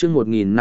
chương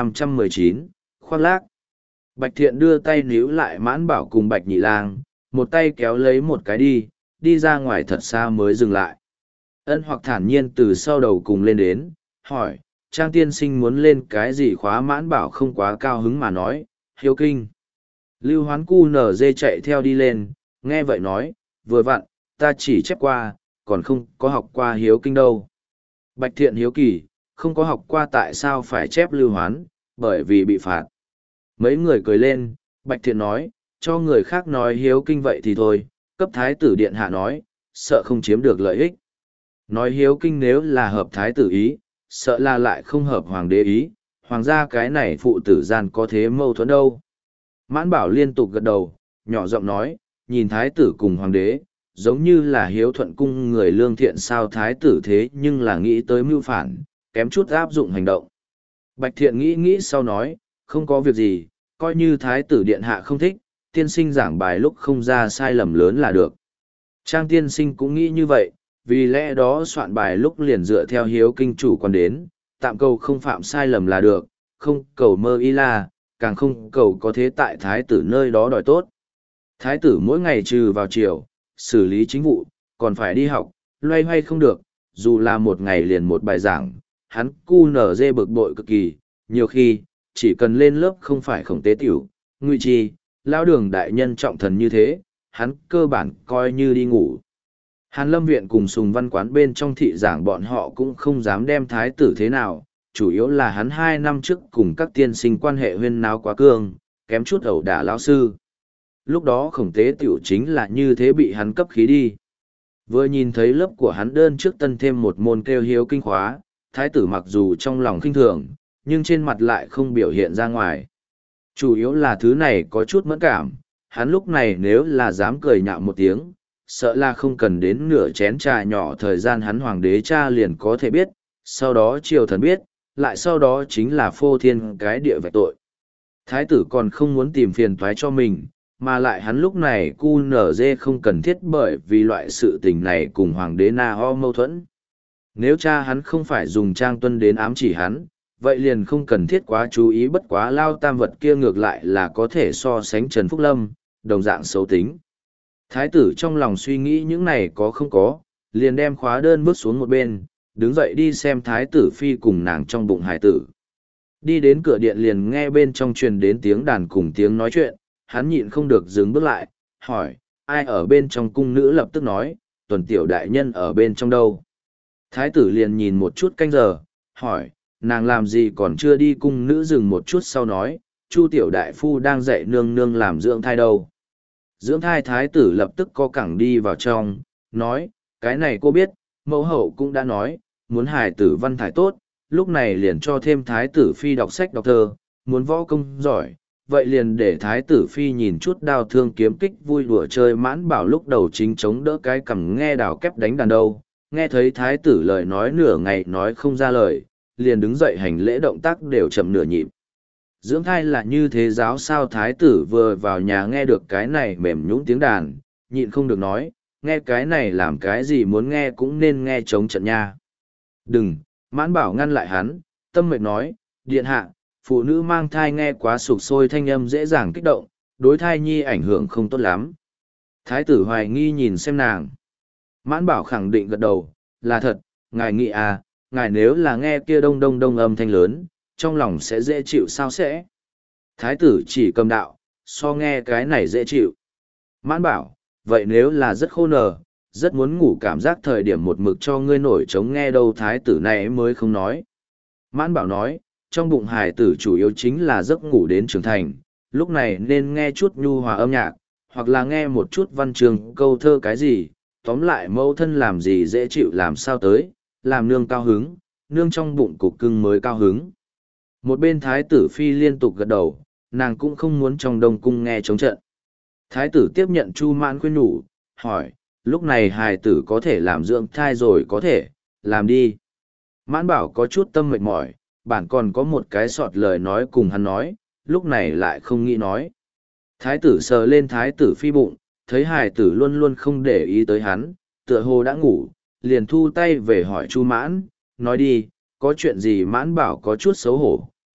1519, khoác lác. Bạch Thiện đưa tay níu lại Mãn Bảo cùng Bạch Nhị Lang, một tay kéo lấy một cái đi ra ngoài thật xa mới dừng lại. Ân Hoặc thản nhiên từ sau đầu cùng lên đến, hỏi, Trang tiên sinh muốn lên cái gì khóa? Mãn Bảo không quá cao hứng mà nói, hiếu kinh. Lưu Hoán cu nở dê chạy theo đi lên, nghe vậy nói, vừa vặn, ta chỉ chép qua, còn không có học qua hiếu kinh đâu. Bạch Thiện hiếu kỳ, không có học qua tại sao phải chép Lưu Hoán, bởi vì bị phạt. Mấy người cười lên, Bạch Thiện nói, cho người khác nói hiếu kinh vậy thì thôi, cấp thái tử điện hạ nói, sợ không chiếm được lợi ích. Nói hiếu kinh nếu là hợp thái tử ý, sợ là lại không hợp hoàng đế ý, hoàng gia cái này phụ tử gian có thế mâu thuẫn đâu. Mãn Bảo liên tục gật đầu, nhỏ giọng nói, nhìn thái tử cùng hoàng đế, giống như là hiếu thuận cung người lương thiện sao thái tử thế nhưng là nghĩ tới mưu phản, kém chút áp dụng hành động. Bạch Thiện nghĩ sau nói, không có việc gì, coi như thái tử điện hạ không thích, tiên sinh giảng bài lúc không ra sai lầm lớn là được. Trang tiên sinh cũng nghĩ như vậy, vì lẽ đó soạn bài lúc liền dựa theo hiếu kinh chủ quan đến, tạm cầu không phạm sai lầm là được, không cầu mơ y la, càng không cầu có thế tại thái tử nơi đó đòi tốt. Thái tử mỗi ngày trừ vào chiều, xử lý chính vụ, còn phải đi học, loay hoay không được, dù là một ngày liền một bài giảng, hắn cu nở dê bực bội cực kỳ, nhiều khi, chỉ cần lên lớp không phải khổng tế tiểu, ngụy trì, lão đường đại nhân trọng thần như thế, hắn cơ bản coi như đi ngủ. Hàn Lâm Viện cùng Sùng Văn Quán bên trong thị giảng bọn họ cũng không dám đem thái tử thế nào, chủ yếu là hắn 2 năm trước cùng các tiên sinh quan hệ huyên náo quá cương, kém chút ẩu đả lão sư. Lúc đó khổng tế tiểu chính là như thế bị hắn cấp khí đi. Vừa nhìn thấy lớp của hắn đơn trước tân thêm một môn kêu hiếu kinh khóa, thái tử mặc dù trong lòng khinh thường, nhưng trên mặt lại không biểu hiện ra ngoài. Chủ yếu là thứ này có chút mẫn cảm, hắn lúc này nếu là dám cười nhạo một tiếng, sợ là không cần đến nửa chén trà nhỏ thời gian hắn hoàng đế cha liền có thể biết, sau đó triều thần biết, lại sau đó chính là phô thiên cái địa vạch tội. Thái tử còn không muốn tìm phiền toái cho mình, mà lại hắn lúc này cu nở dê không cần thiết bởi vì loại sự tình này cùng hoàng đế na ho mâu thuẫn. Nếu cha hắn không phải dùng Trang Tuân đến ám chỉ hắn, vậy liền không cần thiết quá chú ý, bất quá Lao Tam vật kia ngược lại là có thể so sánh Trần Phúc Lâm, đồng dạng xấu tính. Thái tử trong lòng suy nghĩ những này có không có, liền đem khóa đơn bước xuống một bên, đứng dậy đi xem thái tử phi cùng nàng trong bụng hải tử. Đi đến cửa điện liền nghe bên trong truyền đến tiếng đàn cùng tiếng nói chuyện, hắn nhịn không được dừng bước lại, hỏi, ai ở bên trong? Cung nữ lập tức nói, Tuần tiểu đại nhân ở bên trong đâu? Thái tử liền nhìn một chút canh giờ, hỏi, nàng làm gì còn chưa đi? Cung nữ dừng một chút sau nói, Chu tiểu đại phu đang dạy nương nương làm dưỡng thai đâu. Dưỡng thai thái tử lập tức co cẳng đi vào trong, nói, cái này cô biết, mẫu hậu cũng đã nói, muốn hài tử văn thải tốt, lúc này liền cho thêm thái tử phi đọc sách đọc thơ, muốn võ công giỏi, vậy liền để thái tử phi nhìn chút đao thương kiếm kích vui đùa chơi. Mãn Bảo lúc đầu chính chống đỡ cái cằm nghe đào kép đánh đàn đâu, nghe thấy thái tử lời nói nửa ngày nói không ra lời, liền đứng dậy hành lễ động tác đều chậm nửa nhịp. Dưỡng thai là như thế giáo sao? Thái tử vừa vào nhà nghe được cái này mềm nhũn tiếng đàn, nhịn không được nói, nghe cái này làm cái gì, muốn nghe cũng nên nghe chống trận nha. Đừng, Mãn Bảo ngăn lại hắn, tâm mệt nói, điện hạ, phụ nữ mang thai nghe quá sục sôi thanh âm dễ dàng kích động, đối thai nhi ảnh hưởng không tốt lắm. Thái tử hoài nghi nhìn xem nàng. Mãn Bảo khẳng định gật đầu, là thật, ngài nghĩ à, ngài nếu là nghe kia đông đông đông âm thanh lớn, trong lòng sẽ dễ chịu sao? Sẽ. Thái tử chỉ cầm đạo, so nghe cái này dễ chịu. Mãn Bảo, vậy nếu là rất khô nờ, rất muốn ngủ, cảm giác thời điểm một mực cho ngươi nổi trống nghe đâu? Thái tử này mới không nói. Mãn Bảo nói, trong bụng hài tử chủ yếu chính là giấc ngủ đến trưởng thành, lúc này nên nghe chút nhu hòa âm nhạc, hoặc là nghe một chút văn chương câu thơ cái gì, tóm lại mẫu thân làm gì dễ chịu làm sao tới, làm nương cao hứng, nương trong bụng cục cưng mới cao hứng. Một bên thái tử phi liên tục gật đầu, nàng cũng không muốn trong đông cung nghe chống trận. Thái tử tiếp nhận Chu Mãn khuyên nhủ, hỏi, lúc này hài tử có thể làm dưỡng thai rồi? Có thể, làm đi. Mãn Bảo có chút tâm mệt mỏi, bản còn có một cái sọt lời nói cùng hắn nói, lúc này lại không nghĩ nói. Thái tử sờ lên thái tử phi bụng, thấy hài tử luôn luôn không để ý tới hắn, tựa hồ đã ngủ, liền thu tay về hỏi Chu Mãn, nói đi, có chuyện gì? Mãn Bảo có chút xấu hổ,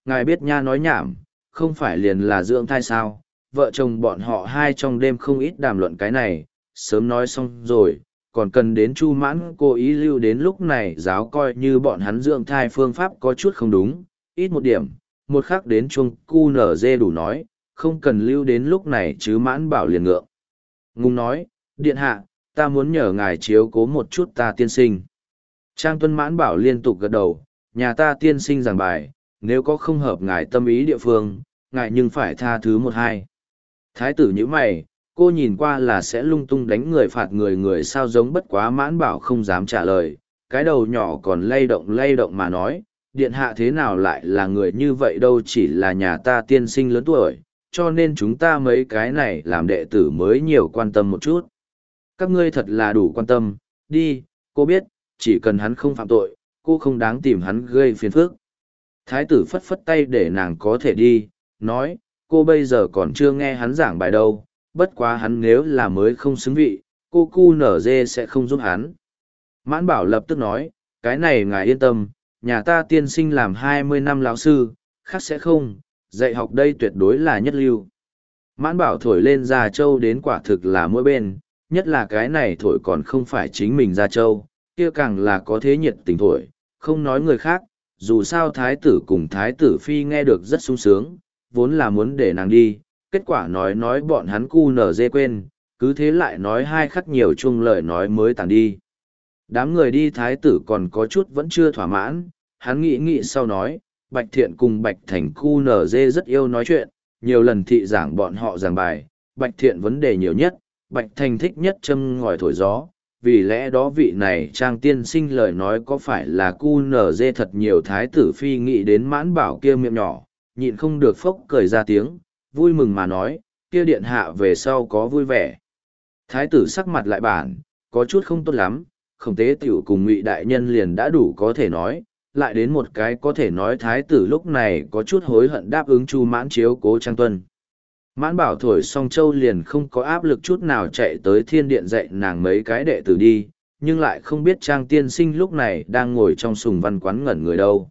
Ngài biết nha nói nhảm, không phải liền là dưỡng thai sao, vợ chồng bọn họ hai trong đêm không ít đàm luận cái này, sớm nói xong rồi, còn cần đến Chu Mãn cố ý lưu đến lúc này giáo coi như bọn hắn dưỡng thai phương pháp có chút không đúng, ít một điểm, một khắc đến chuông cu nở dê đủ nói, không cần lưu đến lúc này chứ Mãn Bảo liền ngượng. Ngung nói, điện hạ, ta muốn nhờ ngài chiếu cố một chút ta tiên sinh. Trang Tuân Mãn Bảo liên tục gật đầu, nhà ta tiên sinh giảng bài, nếu có không hợp ngài tâm ý địa phương, ngài nhưng phải tha thứ một hai. Thái tử như mày, cô nhìn qua là sẽ lung tung đánh người phạt người người sao giống bất quá Mãn Bảo không dám trả lời, cái đầu nhỏ còn lay động mà nói, điện hạ thế nào lại là người như vậy đâu, chỉ là nhà ta tiên sinh lớn tuổi, cho nên chúng ta mấy cái này làm đệ tử mới nhiều quan tâm một chút. Các ngươi thật là đủ quan tâm, đi, cô biết, chỉ cần hắn không phạm tội, cô không đáng tìm hắn gây phiền phức. Thái tử phất phất tay để nàng có thể đi, nói, cô bây giờ còn chưa nghe hắn giảng bài đâu, bất quá hắn nếu là mới không xứng vị, cô cu nở dê sẽ không giúp hắn. Mãn Bảo lập tức nói, cái này ngài yên tâm, nhà ta tiên sinh làm 20 năm lão sư, khác sẽ không, dạy học đây tuyệt đối là nhất lưu. Mãn Bảo thổi lên Gia Châu đến quả thực là mỗi bên, nhất là cái này thổi còn không phải chính mình Gia Châu, kia càng là có thế nhiệt tình thổi, không nói người khác, dù sao thái tử cùng thái tử phi nghe được rất sung sướng, vốn là muốn để nàng đi, kết quả nói bọn hắn cu nở dê quên, cứ thế lại nói hai khắc nhiều chung lời nói mới tàn đi. Đám người đi thái tử còn có chút vẫn chưa thỏa mãn, hắn nghĩ sau nói, Bạch Thiện cùng Bạch Thành cu nở dê rất yêu nói chuyện, nhiều lần thị giảng bọn họ giảng bài, Bạch Thiện vấn đề nhiều nhất, Bạch Thành thích nhất châm ngòi thổi gió, vì lẽ đó vị này trang tiên sinh lời nói có phải là cu nở dê thật nhiều thái tử phi nghĩ đến Mãn Bảo kia miệng nhỏ, nhịn không được phốc cười ra tiếng, vui mừng mà nói, kia điện hạ về sau có vui vẻ. Thái tử sắc mặt lại bản, có chút không tốt lắm, Khổng Tế Tiểu cùng Ngụy đại nhân liền đã đủ có thể nói, lại đến một cái có thể nói thái tử lúc này có chút hối hận đáp ứng Chu Mãn chiếu cố Trang Tuân. Mãn Bảo thổi xong châu liền không có áp lực chút nào chạy tới thiên điện dạy nàng mấy cái đệ tử đi, nhưng lại không biết Trang tiên sinh lúc này đang ngồi trong sùng văn quán ngẩn người đâu.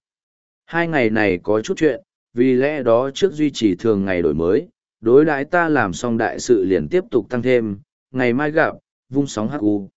2 ngày này có chút chuyện, vì lẽ đó trước duy trì thường ngày đổi mới, đối đãi ta làm xong đại sự liền tiếp tục tăng thêm, ngày mai gặp, vung sóng hắc u.